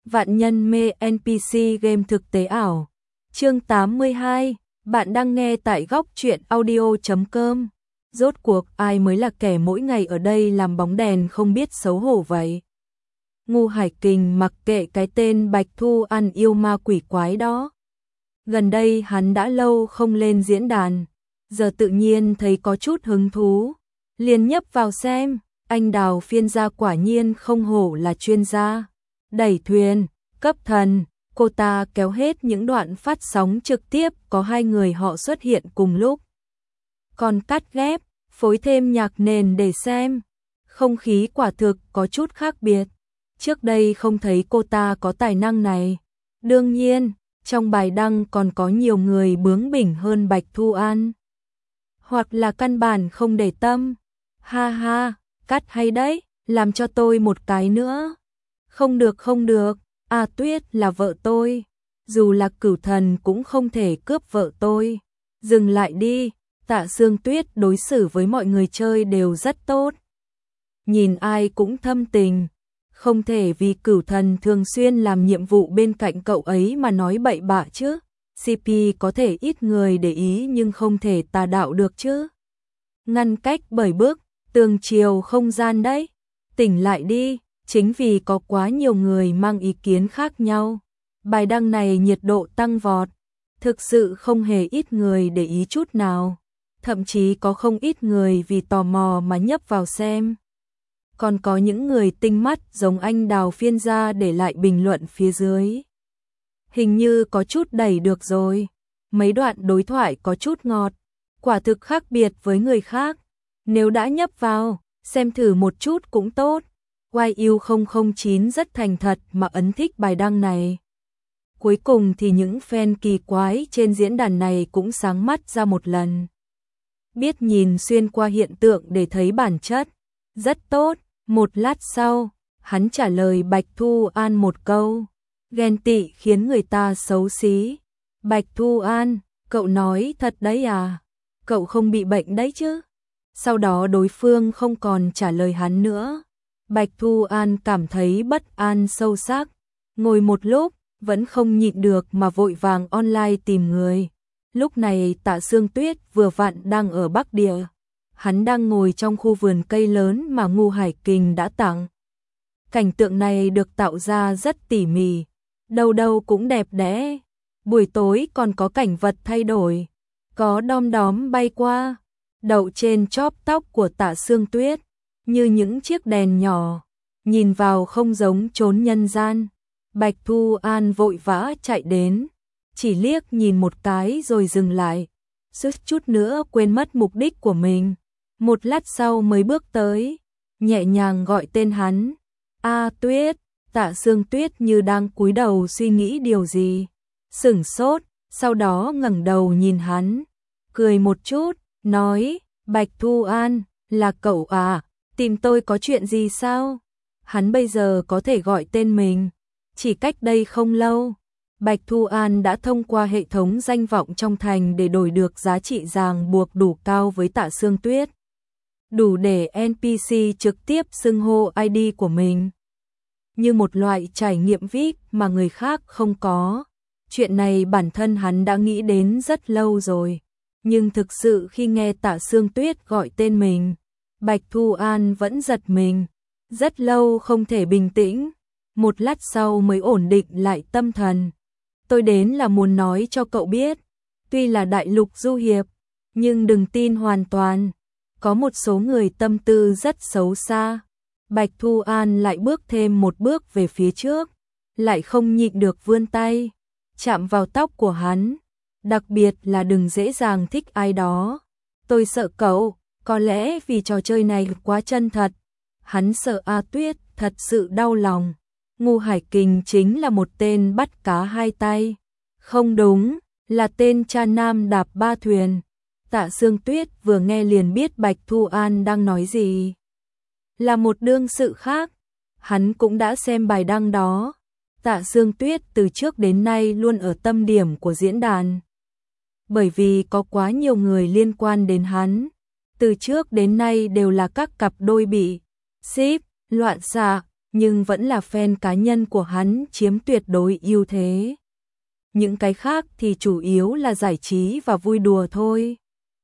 Vạn nhân mê NPC game thực tế ảo. Chương 82, bạn đang nghe tại góc truyện audio.com. Rốt cuộc ai mới là kẻ mỗi ngày ở đây làm bóng đèn không biết xấu hổ vậy? Ngu Hải Kình mặc kệ cái tên Bạch Thu An yêu ma quỷ quái đó. Gần đây hắn đã lâu không lên diễn đàn, giờ tự nhiên thấy có chút hứng thú, liền nhấp vào xem. Anh Đào phiên gia quả nhiên không hổ là chuyên gia đẩy thuyền, cấp thần. Cô ta kéo hết những đoạn phát sóng trực tiếp có hai người họ xuất hiện cùng lúc, còn cắt ghép, phối thêm nhạc nền để xem. Không khí quả thực có chút khác biệt. Trước đây không thấy cô ta có tài năng này. Đương nhiên, trong bài đăng còn có nhiều người bướng bỉnh hơn Bạch Thu An. Hoặc là căn bản không để tâm. Ha ha, cắt hay đấy, làm cho tôi một cái nữa. Không được không được, Tuyết là vợ tôi. Dù là cửu thần cũng không thể cướp vợ tôi. Dừng lại đi, Tạ Sương Tuyết đối xử với mọi người chơi đều rất tốt. Nhìn ai cũng thâm tình. Không thể vì cửu thần thường xuyên làm nhiệm vụ bên cạnh cậu ấy mà nói bậy bạ chứ. CP có thể ít người để ý nhưng không thể tà đạo được chứ. Ngăn cách bởi bức tường chiều không gian đấy. Tỉnh lại đi, chính vì có quá nhiều người mang ý kiến khác nhau. Bài đăng này nhiệt độ tăng vọt. Thực sự không hề ít người để ý chút nào. Thậm chí có không ít người vì tò mò mà nhấp vào xem. Còn có những người tinh mắt giống anh Đào phiên gia để lại bình luận phía dưới. Hình như có chút đẩy được rồi. Mấy đoạn đối thoại có chút ngọt. Quả thực khác biệt với người khác. Nếu đã nhấp vào, xem thử một chút cũng tốt. YU009 rất thành thật mà ấn thích bài đăng này. Cuối cùng thì những fan kỳ quái trên diễn đàn này cũng sáng mắt ra một lần. Biết nhìn xuyên qua hiện tượng để thấy bản chất. Rất tốt. Một lát sau, hắn trả lời Bạch Thu An một câu. Ghen tị khiến người ta xấu xí. Bạch Thu An, cậu nói thật đấy à? Cậu không bị bệnh đấy chứ? Sau đó đối phương không còn trả lời hắn nữa. Bạch Thu An cảm thấy bất an sâu sắc. Ngồi một lúc, vẫn không nhịn được mà vội vàng online tìm người. Lúc này Tạ Sương Tuyết vừa vặn đang ở Bắc Địa. Hắn đang ngồi trong khu vườn cây lớn mà Ngu Hải Kình đã tặng. Cảnh tượng này được tạo ra rất tỉ mỉ, đâu đâu cũng đẹp đẽ. Buổi tối còn có cảnh vật thay đổi, có đom đóm bay qua, đậu trên chóp tóc của Tạ Sương Tuyết, như những chiếc đèn nhỏ, nhìn vào không giống chốn nhân gian. Bạch Thu An vội vã chạy đến, chỉ liếc nhìn một cái rồi dừng lại, suýt chút nữa quên mất mục đích của mình. Một lát sau mới bước tới, nhẹ nhàng gọi tên hắn. Tuyết. Tạ Sương Tuyết như đang cúi đầu suy nghĩ điều gì. Sửng sốt, sau đó ngẩng đầu nhìn hắn, cười một chút, nói, Bạch Thu An, là cậu à, tìm tôi có chuyện gì sao? Hắn bây giờ có thể gọi tên mình. Chỉ cách đây không lâu, Bạch Thu An đã thông qua hệ thống danh vọng trong thành để đổi được giá trị ràng buộc đủ cao với Tạ Sương Tuyết. Đủ để NPC trực tiếp xưng hô ID của mình. Như một loại trải nghiệm VIP mà người khác không có. Chuyện này bản thân hắn đã nghĩ đến rất lâu rồi. Nhưng thực sự khi nghe Tạ Sương Tuyết gọi tên mình, Bạch Thu An vẫn giật mình. Rất lâu không thể bình tĩnh. Một lát sau mới ổn định lại tâm thần. Tôi đến là muốn nói cho cậu biết. Tuy là đại lục du hiệp, nhưng đừng tin hoàn toàn. Có một số người tâm tư rất xấu xa. Bạch Thu An lại bước thêm một bước về phía trước, lại không nhịn được vươn tay, chạm vào tóc của hắn. Đặc biệt là đừng dễ dàng thích ai đó. Tôi sợ cậu, có lẽ vì trò chơi này quá chân thật. Hắn sợ Tuyết thật sự đau lòng. Ngu Hải Kình chính là một tên bắt cá hai tay. Không đúng, là tên cha nam đạp ba thuyền. Tạ Sương Tuyết vừa nghe liền biết Bạch Thu An đang nói gì. Là một đương sự khác. Hắn cũng đã xem bài đăng đó. Tạ Sương Tuyết từ trước đến nay luôn ở tâm điểm của diễn đàn. Bởi vì có quá nhiều người liên quan đến hắn. Từ trước đến nay đều là các cặp đôi bị ship, loạn xạ, nhưng vẫn là fan cá nhân của hắn chiếm tuyệt đối ưu thế. Những cái khác thì chủ yếu là giải trí và vui đùa thôi.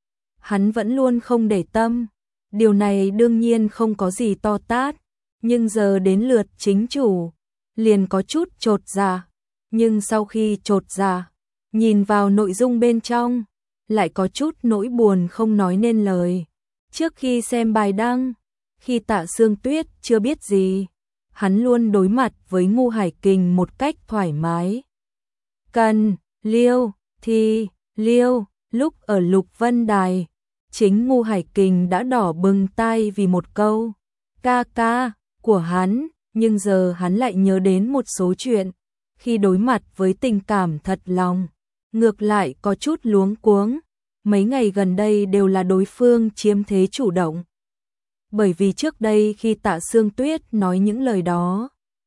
Hắn vẫn luôn không để tâm, điều này đương nhiên không có gì to tát, nhưng giờ đến lượt chính chủ, liền có chút chột dạ, nhưng sau khi chột dạ, nhìn vào nội dung bên trong, lại có chút nỗi buồn không nói nên lời. Trước khi xem bài đăng, khi Tạ Sương Tuyết chưa biết gì, hắn luôn đối mặt với Ngu Hải Kình một cách thoải mái. Cần, liêu, thì, liêu, lúc ở Lục Vân Đài, chính Ngu Hải Kình đã đỏ bừng tai vì một câu ca ca của hắn, nhưng giờ hắn lại nhớ đến một số chuyện, khi đối mặt với tình cảm thật lòng, ngược lại có chút luống cuống. Mấy ngày gần đây đều là đối phương chiếm thế chủ động. Bởi vì trước đây khi Tạ Sương Tuyết nói những lời đó,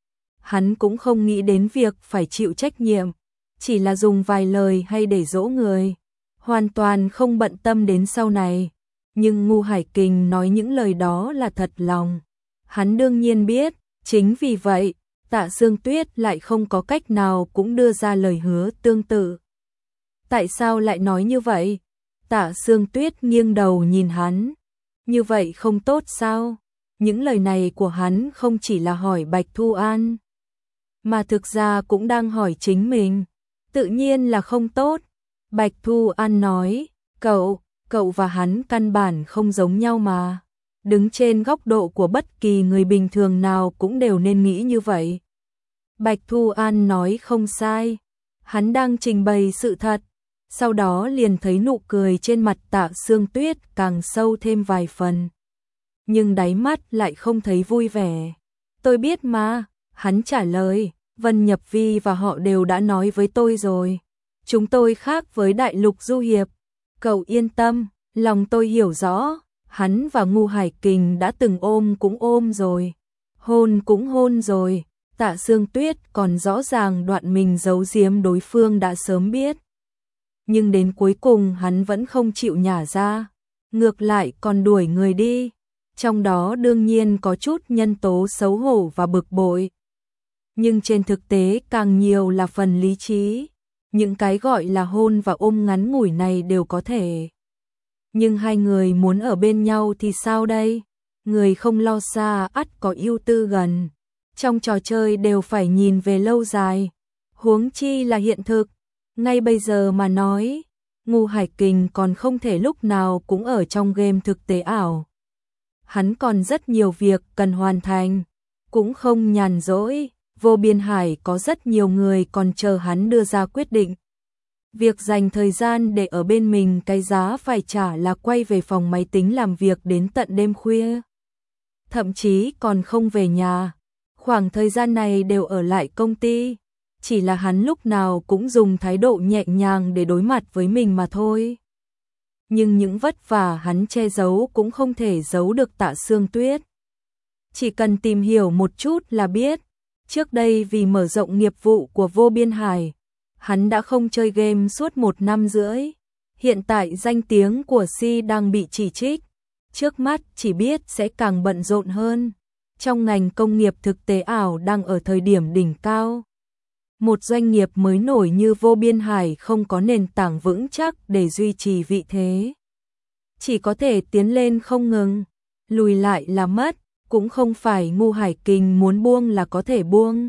hắn cũng không nghĩ đến việc phải chịu trách nhiệm, chỉ là dùng vài lời hay để dỗ người, hoàn toàn không bận tâm đến sau này. Nhưng Ngu Hải Kình nói những lời đó là thật lòng. Hắn đương nhiên biết, chính vì vậy, Tạ Sương Tuyết lại không có cách nào cũng đưa ra lời hứa tương tự. Tại sao lại nói như vậy? Tạ Sương Tuyết nghiêng đầu nhìn hắn. Như vậy không tốt sao? Những lời này của hắn không chỉ là hỏi Bạch Thu An, mà thực ra cũng đang hỏi chính mình. Tự nhiên là không tốt. Bạch Thu An nói, cậu và hắn căn bản không giống nhau mà. Đứng trên góc độ của bất kỳ người bình thường nào cũng đều nên nghĩ như vậy. Bạch Thu An nói không sai. Hắn đang trình bày sự thật. Sau đó liền thấy nụ cười trên mặt Tạ Sương Tuyết càng sâu thêm vài phần. Nhưng đáy mắt lại không thấy vui vẻ. Tôi biết mà, hắn trả lời, Vân Nhập Vi và họ đều đã nói với tôi rồi. Chúng tôi khác với Đại Lục Du Hiệp. Cậu yên tâm, lòng tôi hiểu rõ, hắn và Ngu Hải Kình đã từng ôm cũng ôm rồi. Hôn cũng hôn rồi. Tạ Sương Tuyết còn rõ ràng đoạn mình giấu giếm đối phương đã sớm biết. Nhưng đến cuối cùng hắn vẫn không chịu nhả ra, ngược lại còn đuổi người đi. Trong đó đương nhiên có chút nhân tố xấu hổ và bực bội. Nhưng trên thực tế càng nhiều là phần lý trí. Những cái gọi là hôn và ôm ngắn ngủi này đều có thể. Nhưng hai người muốn ở bên nhau thì sao đây? Người không lo xa ắt có ưu tư gần. Trong trò chơi đều phải nhìn về lâu dài. Huống chi là hiện thực. Ngay bây giờ mà nói, Ngu Hải Kình còn không thể lúc nào cũng ở trong game thực tế ảo. Hắn còn rất nhiều việc cần hoàn thành, cũng không nhàn rỗi. Vô Biên Hải có rất nhiều người còn chờ hắn đưa ra quyết định. Việc dành thời gian để ở bên mình cái giá phải trả là quay về phòng máy tính làm việc đến tận đêm khuya. Thậm chí còn không về nhà. Khoảng thời gian này đều ở lại công ty. Chỉ là hắn lúc nào cũng dùng thái độ nhẹ nhàng để đối mặt với mình mà thôi. Nhưng những vất vả hắn che giấu cũng không thể giấu được Tạ Sương Tuyết. Chỉ cần tìm hiểu một chút là biết. Trước đây vì mở rộng nghiệp vụ của Vô Biên Hải, hắn đã không chơi game suốt 1 năm rưỡi. Hiện tại danh tiếng của Si đang bị chỉ trích. Trước mắt chỉ biết sẽ càng bận rộn hơn. Trong ngành công nghiệp thực tế ảo đang ở thời điểm đỉnh cao. Một doanh nghiệp mới nổi như Vô Biên Hải không có nền tảng vững chắc để duy trì vị thế. Chỉ có thể tiến lên không ngừng, lùi lại là mất, cũng không phải Ngu Hải Kình muốn buông là có thể buông.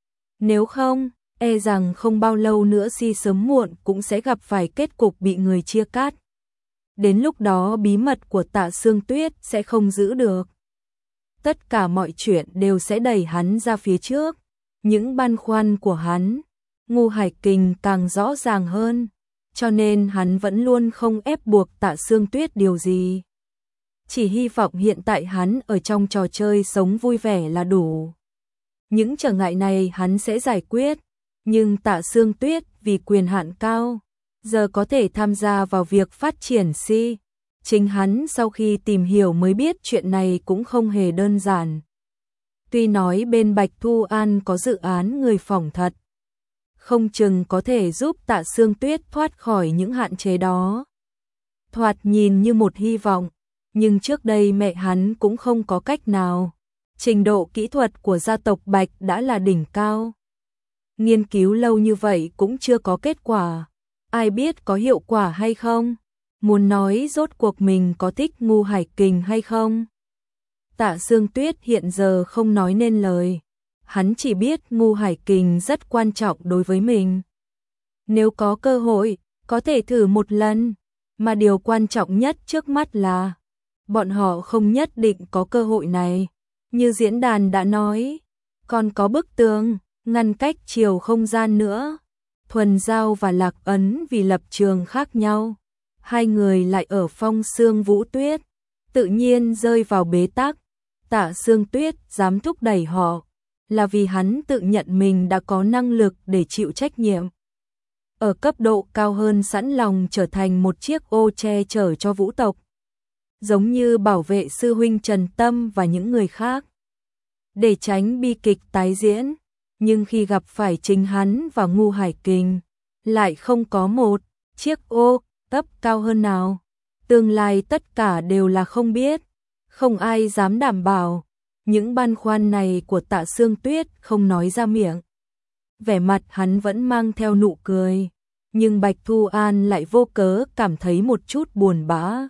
Nếu không, e rằng không bao lâu nữa Si sớm muộn cũng sẽ gặp phải kết cục bị người chia cắt. Đến lúc đó bí mật của Tạ Sương Tuyết sẽ không giữ được. Tất cả mọi chuyện đều sẽ đẩy hắn ra phía trước. Những băn khoăn của hắn, Ngu Hải Kình càng rõ ràng hơn, cho nên hắn vẫn luôn không ép buộc Tạ Sương Tuyết điều gì. Chỉ hy vọng hiện tại hắn ở trong trò chơi sống vui vẻ là đủ. Những trở ngại này hắn sẽ giải quyết, nhưng Tạ Sương Tuyết vì quyền hạn cao, giờ có thể tham gia vào việc phát triển Si. Chính hắn sau khi tìm hiểu mới biết chuyện này cũng không hề đơn giản. Tuy nói bên Bạch Thu An có dự án người phỏng thật, không chừng có thể giúp Tạ Sương Tuyết thoát khỏi những hạn chế đó. Thoạt nhìn như một hy vọng, nhưng trước đây mẹ hắn cũng không có cách nào. Trình độ kỹ thuật của gia tộc Bạch đã là đỉnh cao. Nghiên cứu lâu như vậy cũng chưa có kết quả. Ai biết có hiệu quả hay không? Muốn nói rốt cuộc mình có thích Ngu Hải Kình hay không? Tạ Sương Tuyết hiện giờ không nói nên lời. Hắn chỉ biết Ngu Hải Kình rất quan trọng đối với mình. Nếu có cơ hội, có thể thử một lần. Mà điều quan trọng nhất trước mắt là bọn họ không nhất định có cơ hội này. Như diễn đàn đã nói, còn có bức tường ngăn cách chiều không gian nữa. Thuần Giao và Lạc Ấn vì lập trường khác nhau, hai người lại ở Phong Sương Vũ Tuyết, tự nhiên rơi vào bế tắc. Tạ Sương Tuyết dám thúc đẩy họ, là vì hắn tự nhận mình đã có năng lực để chịu trách nhiệm. Ở cấp độ cao hơn sẵn lòng trở thành một chiếc ô che chở cho Vũ tộc, giống như bảo vệ sư huynh Trần Tâm và những người khác, để tránh bi kịch tái diễn. Nhưng khi gặp phải chính hắn và Ngu Hải Kình, lại không có một chiếc ô cấp cao hơn nào. Tương lai tất cả đều là không biết, không ai dám đảm bảo. Những băn khoăn này của Tạ Sương Tuyết không nói ra miệng. Vẻ mặt hắn vẫn mang theo nụ cười, nhưng Bạch Thu An lại vô cớ cảm thấy một chút buồn bã.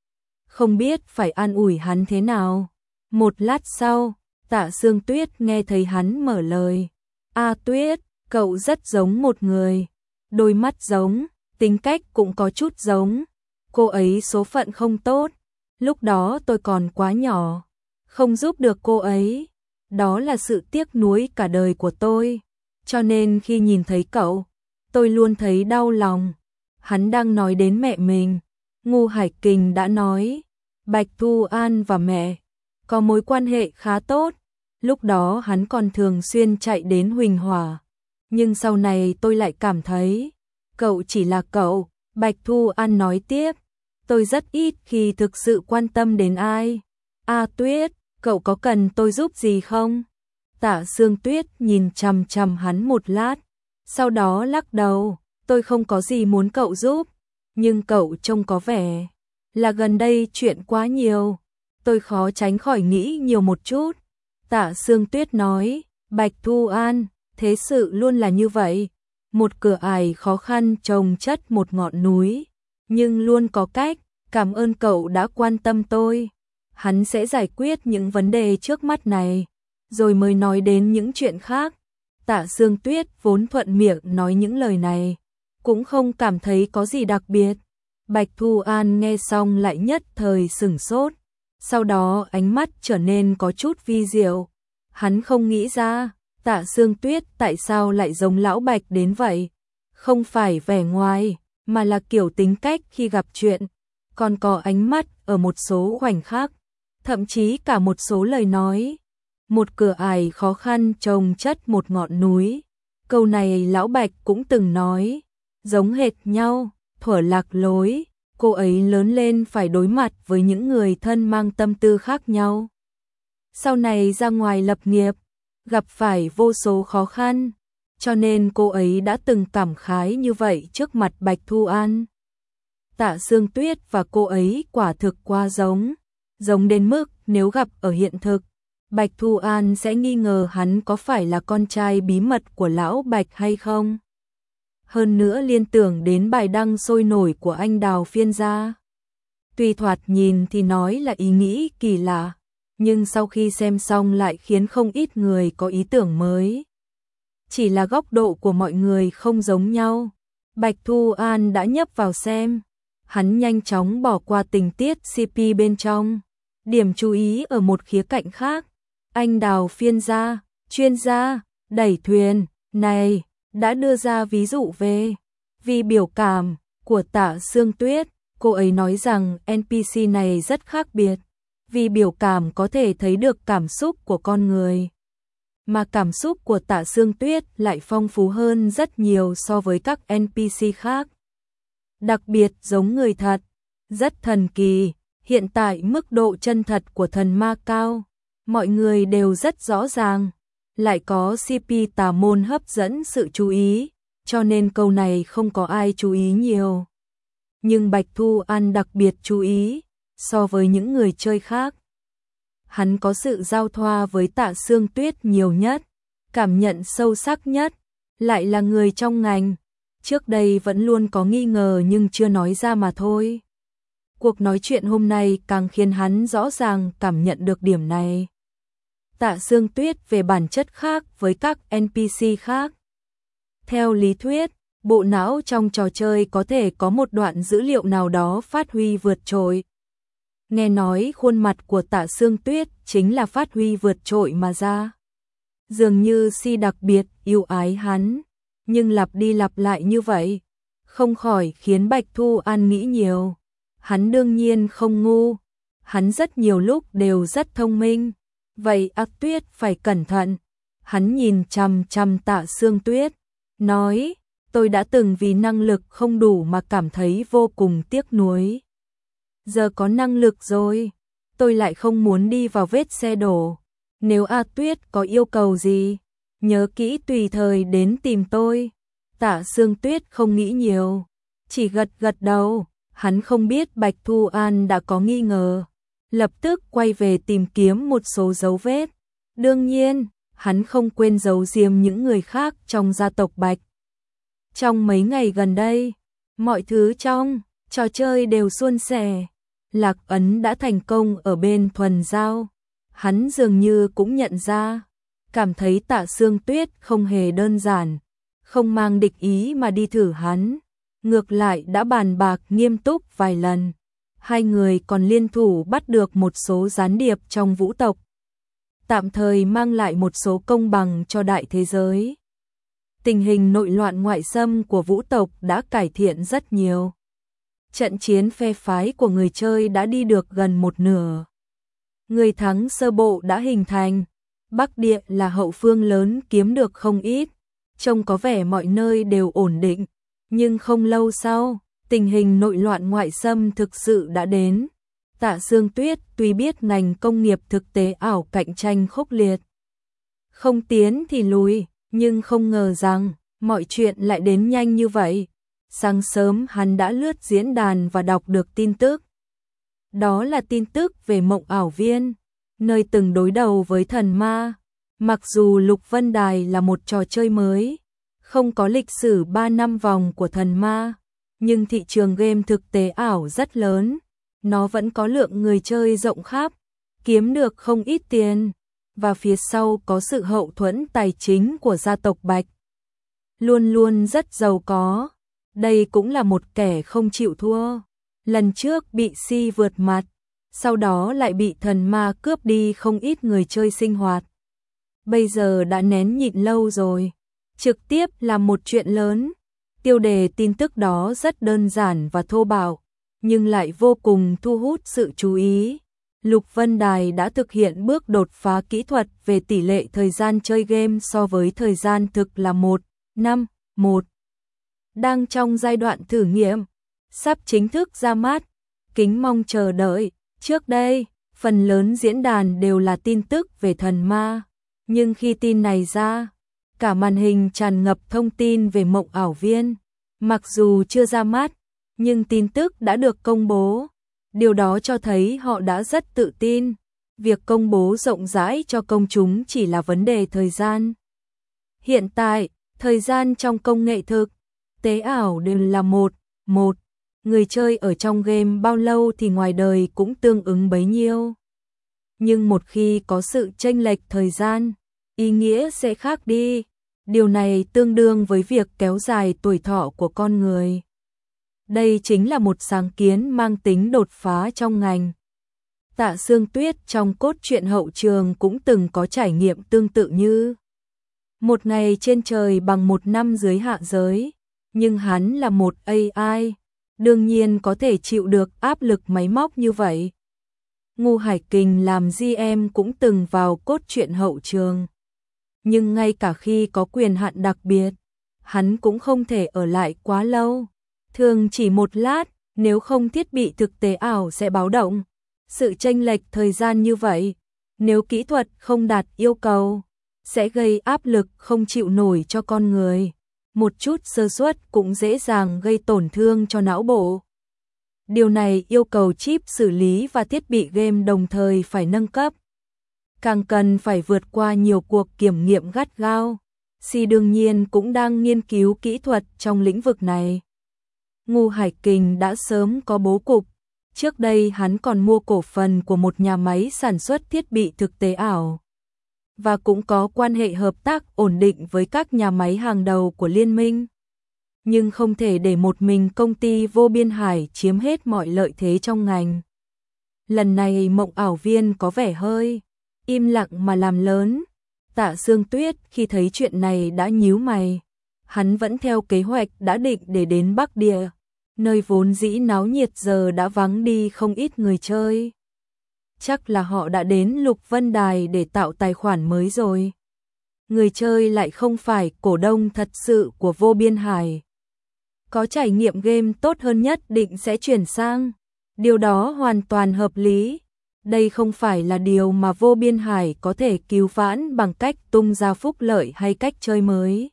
Không biết phải an ủi hắn thế nào. Một lát sau, Tạ Sương Tuyết nghe thấy hắn mở lời. A Tuyết, cậu rất giống một người. Đôi mắt giống, tính cách cũng có chút giống. Cô ấy số phận không tốt. Lúc đó tôi còn quá nhỏ, không giúp được cô ấy. Đó là sự tiếc nuối cả đời của tôi. Cho nên khi nhìn thấy cậu, tôi luôn thấy đau lòng. Hắn đang nói đến mẹ mình. Ngu Hải Kình đã nói, Bạch Thu An và mẹ có mối quan hệ khá tốt. Lúc đó hắn còn thường xuyên chạy đến Huỳnh Hỏa. Nhưng sau này tôi lại cảm thấy, cậu chỉ là cậu. Bạch Thu An nói tiếp, tôi rất ít khi thực sự quan tâm đến ai. A Tuyết, cậu có cần tôi giúp gì không? Tạ Sương Tuyết nhìn chằm chằm hắn một lát, sau đó lắc đầu, tôi không có gì muốn cậu giúp, nhưng cậu trông có vẻ là gần đây chuyện quá nhiều, tôi khó tránh khỏi nghĩ nhiều một chút. Tạ Sương Tuyết nói, Bạch Thu An, thế sự luôn là như vậy, một cửa ải khó khăn chồng chất một ngọn núi, nhưng luôn có cách. Cảm ơn cậu đã quan tâm tôi. Hắn sẽ giải quyết những vấn đề trước mắt này, rồi mới nói đến những chuyện khác. Tạ Sương Tuyết vốn thuận miệng nói những lời này, cũng không cảm thấy có gì đặc biệt. Bạch Thu An nghe xong lại nhất thời sửng sốt, sau đó ánh mắt trở nên có chút vi diệu. Hắn không nghĩ ra, Tạ Sương Tuyết tại sao lại giống lão Bạch đến vậy. Không phải vẻ ngoài, mà là kiểu tính cách khi gặp chuyện. Còn có ánh mắt ở một số khoảnh khắc, thậm chí cả một số lời nói. Một cửa ải khó khăn chồng chất một ngọn núi. Câu này lão Bạch cũng từng nói, giống hệt nhau. Thuở lạc lối, cô ấy lớn lên phải đối mặt với những người thân mang tâm tư khác nhau. Sau này ra ngoài lập nghiệp, gặp phải vô số khó khăn, cho nên cô ấy đã từng cảm khái như vậy trước mặt Bạch Thu An. Tạ Sương Tuyết và cô ấy quả thực quá giống, giống đến mức nếu gặp ở hiện thực, Bạch Thu An sẽ nghi ngờ hắn có phải là con trai bí mật của lão Bạch hay không. Hơn nữa liên tưởng đến bài đăng sôi nổi của anh Đào Phiên gia. Tuy thoạt nhìn thì nói là ý nghĩ kỳ lạ, nhưng sau khi xem xong lại khiến không ít người có ý tưởng mới. Chỉ là góc độ của mọi người không giống nhau. Bạch Thu An đã nhấp vào xem. Hắn nhanh chóng bỏ qua tình tiết CP bên trong. Điểm chú ý ở một khía cạnh khác. Anh Đào Phiên gia, chuyên gia, đẩy thuyền, này, đã đưa ra ví dụ về vì biểu cảm của Tạ Sương Tuyết. Cô ấy nói rằng NPC này rất khác biệt. Vì biểu cảm có thể thấy được cảm xúc của con người. Mà cảm xúc của Tạ Sương Tuyết lại phong phú hơn rất nhiều so với các NPC khác. Đặc biệt giống người thật, rất thần kỳ. Hiện tại mức độ chân thật của thần ma cao, mọi người đều rất rõ ràng. Lại có CP tà môn hấp dẫn sự chú ý, cho nên câu này không có ai chú ý nhiều. Nhưng Bạch Thu An đặc biệt chú ý, so với những người chơi khác. hắn có sự giao thoa với Tạ Sương Tuyết nhiều nhất, cảm nhận sâu sắc nhất, lại là người trong ngành. Trước đây vẫn luôn có nghi ngờ nhưng chưa nói ra mà thôi. Cuộc nói chuyện hôm nay càng khiến hắn rõ ràng cảm nhận được điểm này. Tạ Sương Tuyết về bản chất khác với các NPC khác. Theo lý thuyết, bộ não trong trò chơi có thể có một đoạn dữ liệu nào đó phát huy vượt trội. Nghe nói khuôn mặt của Tạ Sương Tuyết chính là phát huy vượt trội mà ra. Dường như Si đặc biệt yêu ái hắn, nhưng lặp đi lặp lại như vậy, không khỏi khiến Bạch Thu An nghĩ nhiều. Hắn đương nhiên không ngu, hắn rất nhiều lúc đều rất thông minh. Vậy Ác Tuyết phải cẩn thận. Hắn nhìn chằm chằm Tạ Sương Tuyết, nói, tôi đã từng vì năng lực không đủ mà cảm thấy vô cùng tiếc nuối. Giờ có năng lực rồi, tôi lại không muốn đi vào vết xe đổ. Nếu A Tuyết có yêu cầu gì, nhớ kỹ tùy thời đến tìm tôi. Tạ Sương Tuyết không nghĩ nhiều, chỉ gật gật đầu. Hắn không biết Bạch Thu An đã có nghi ngờ, lập tức quay về tìm kiếm một số dấu vết. Đương nhiên, hắn không quên giấu giếm những người khác trong gia tộc Bạch. Trong mấy ngày gần đây, mọi thứ trong trò chơi đều suôn sẻ. Lạc ấn đã thành công ở bên Thuần Giao. Hắn dường như cũng nhận ra, cảm thấy Tạ Sương Tuyết không hề đơn giản, không mang địch ý mà đi thử hắn. Ngược lại đã bàn bạc nghiêm túc vài lần. Hai người còn liên thủ bắt được một số gián điệp trong vũ tộc, tạm thời mang lại một số công bằng cho đại thế giới. Tình hình nội loạn ngoại xâm của vũ tộc đã cải thiện rất nhiều. Trận chiến phe phái của người chơi đã đi được gần một nửa. Người thắng sơ bộ đã hình thành. Bắc Địa là hậu phương lớn kiếm được không ít. Trông có vẻ mọi nơi đều ổn định. Nhưng không lâu sau, tình hình nội loạn ngoại xâm thực sự đã đến. Tạ Sương Tuyết tuy biết ngành công nghiệp thực tế ảo cạnh tranh khốc liệt, không tiến thì lùi, nhưng không ngờ rằng mọi chuyện lại đến nhanh như vậy. Sáng sớm hắn đã lướt diễn đàn và đọc được tin tức. Đó là tin tức về Mộng Ảo Viên, nơi từng đối đầu với thần ma. Mặc dù Lục Vân Đài là một trò chơi mới, không có lịch sử 3 năm vòng của thần ma, nhưng thị trường game thực tế ảo rất lớn. Nó vẫn có lượng người chơi rộng khắp, kiếm được không ít tiền, và phía sau có sự hậu thuẫn tài chính của gia tộc Bạch. Luôn luôn rất giàu có, đây cũng là một kẻ không chịu thua. Lần trước bị Si vượt mặt, sau đó lại bị thần ma cướp đi không ít người chơi sinh hoạt. Bây giờ đã nén nhịn lâu rồi, trực tiếp làm một chuyện lớn. Tiêu đề tin tức đó rất đơn giản và thô bạo, nhưng lại vô cùng thu hút sự chú ý. Lục Vân Đài đã thực hiện bước đột phá kỹ thuật về tỷ lệ thời gian chơi game so với thời gian thực là 1:1. Đang trong giai đoạn thử nghiệm, sắp chính thức ra mắt, kính mong chờ đợi. Trước đây, phần lớn diễn đàn đều là tin tức về thần ma, nhưng khi tin này ra, cả màn hình tràn ngập thông tin về Mộng Ảo Viên. Mặc dù chưa ra mắt, nhưng tin tức đã được công bố. Điều đó cho thấy họ đã rất tự tin. Việc công bố rộng rãi cho công chúng chỉ là vấn đề thời gian. Hiện tại, thời gian trong công nghệ thực tế ảo đều là 1:1. Người chơi ở trong game bao lâu thì ngoài đời cũng tương ứng bấy nhiêu. Nhưng một khi có sự chênh lệch thời gian, ý nghĩa sẽ khác đi. Điều này tương đương với việc kéo dài tuổi thọ của con người. Đây chính là một sáng kiến mang tính đột phá trong ngành. Tạ Sương Tuyết trong cốt truyện hậu trường cũng từng có trải nghiệm tương tự như một ngày trên trời bằng một năm dưới hạ giới. Nhưng hắn là một AI, đương nhiên có thể chịu được áp lực máy móc như vậy. Ngô Hải Kình làm GM cũng từng vào cốt truyện hậu trường. Nhưng ngay cả khi có quyền hạn đặc biệt, hắn cũng không thể ở lại quá lâu. Thường chỉ một lát, nếu không thiết bị thực tế ảo sẽ báo động. Sự chênh lệch thời gian như vậy, nếu kỹ thuật không đạt yêu cầu, sẽ gây áp lực không chịu nổi cho con người. Một chút sơ suất cũng dễ dàng gây tổn thương cho não bộ. Điều này yêu cầu chip xử lý và thiết bị game đồng thời phải nâng cấp. càng cần phải vượt qua nhiều cuộc kiểm nghiệm gắt gao. Si đương nhiên cũng đang nghiên cứu kỹ thuật trong lĩnh vực này. Ngu Hải Kình đã sớm có bố cục. Trước đây hắn còn mua cổ phần của một nhà máy sản xuất thiết bị thực tế ảo. Và cũng có quan hệ hợp tác ổn định với các nhà máy hàng đầu của liên minh. Nhưng không thể để một mình công ty Vô Biên Hải chiếm hết mọi lợi thế trong ngành. Lần này Mộng Ảo Viên có vẻ hơi im lặng mà làm lớn. Tạ Sương Tuyết khi thấy chuyện này đã nhíu mày. Hắn vẫn theo kế hoạch đã định để đến Bắc Địa, nơi vốn dĩ náo nhiệt giờ đã vắng đi không ít người chơi. Chắc là họ đã đến Lục Vân Đài để tạo tài khoản mới rồi. Người chơi lại không phải cổ đông thật sự của Vô Biên Hải. Có trải nghiệm game tốt hơn nhất định sẽ chuyển sang. Điều đó hoàn toàn hợp lý. Đây không phải là điều mà Vô Biên Hải có thể cứu vãn bằng cách tung ra phúc lợi hay cách chơi mới.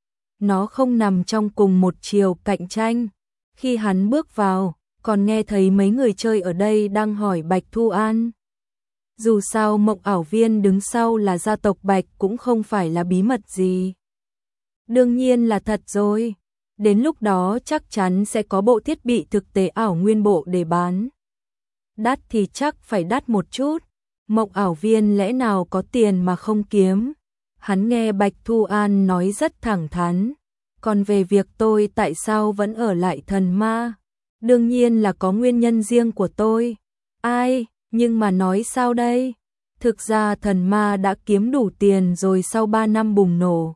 Nó không nằm trong cùng một chiều cạnh tranh. Khi hắn bước vào, còn nghe thấy mấy người chơi ở đây đang hỏi Bạch Thu An. Dù sao Mộng Ảo Viên đứng sau là gia tộc Bạch cũng không phải là bí mật gì. Đương nhiên là thật rồi. Đến lúc đó chắc chắn sẽ có bộ thiết bị thực tế ảo nguyên bộ để bán. Đắt thì chắc phải đắt một chút. Mộng Ảo Viên lẽ nào có tiền mà không kiếm. Hắn nghe Bạch Thu An nói rất thẳng thắn. Còn về việc tôi tại sao vẫn ở lại Thần Ma, đương nhiên là có nguyên nhân riêng của tôi. Ai, nhưng mà nói sao đây? Thực ra Thần Ma đã kiếm đủ tiền rồi sau 3 năm bùng nổ.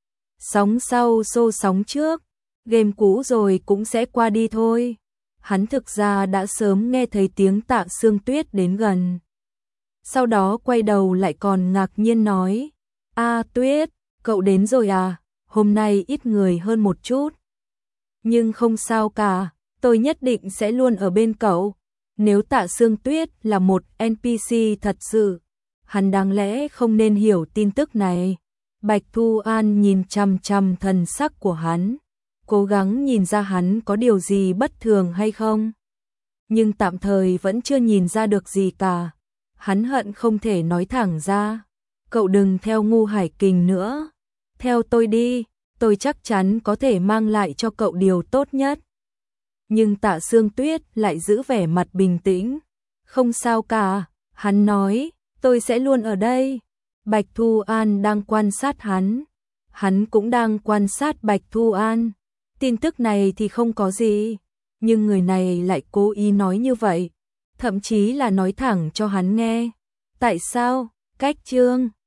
Sóng sau xô sóng trước, game cũ rồi cũng sẽ qua đi thôi. Hắn thực ra đã sớm nghe thấy tiếng Tạ Sương Tuyết đến gần. Sau đó quay đầu lại còn ngạc nhiên nói, Tuyết, cậu đến rồi à? Hôm nay ít người hơn một chút. Nhưng không sao cả, tôi nhất định sẽ luôn ở bên cậu. Nếu Tạ Sương Tuyết là một NPC thật sự, hắn đáng lẽ không nên hiểu tin tức này. Bạch Thu An nhìn chằm chằm thần sắc của hắn, cố gắng nhìn ra hắn có điều gì bất thường hay không. Nhưng tạm thời vẫn chưa nhìn ra được gì cả. Hắn hận không thể nói thẳng ra, cậu đừng theo Ngu Hải Kình nữa. Theo tôi đi, tôi chắc chắn có thể mang lại cho cậu điều tốt nhất. Nhưng Tạ Sương Tuyết lại giữ vẻ mặt bình tĩnh. Không sao cả, hắn nói, tôi sẽ luôn ở đây. Bạch Thu An đang quan sát hắn. Hắn cũng đang quan sát Bạch Thu An. Tin tức này thì không có gì. Nhưng người này lại cố ý nói như vậy. Thậm chí là nói thẳng cho hắn nghe. Tại sao? Cách chương